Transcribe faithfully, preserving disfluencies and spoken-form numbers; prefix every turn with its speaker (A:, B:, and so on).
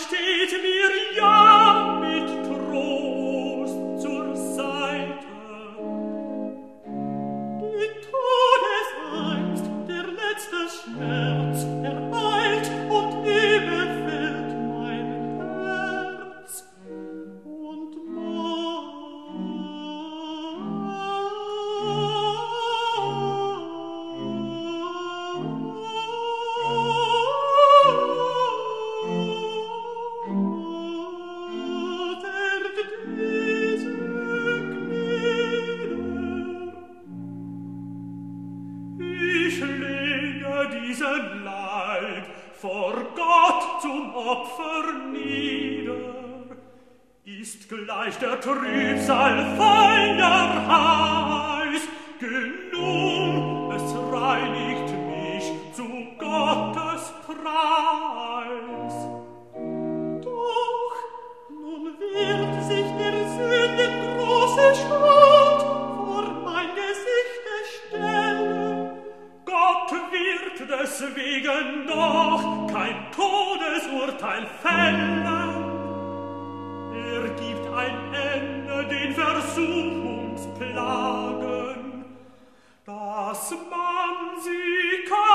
A: steht mir ja mit Trost zur Seite. Die Todesangst, der letzte Schmerz, ereilt und überfällt mein Herz. Und ich lege diesen Leib vor Gott zum Opfer nieder. Ist gleich der Trübsal Feuer heiß, genug, es reinigt mich zu Gottes Preis. Doch nun wird sich der Sünden große Schuld vor mein Gesicht stellen. Gott wird deswegen doch kein Todesurteil fällen. Er gibt ein Ende den Versuchungsplagen, dass man sie kann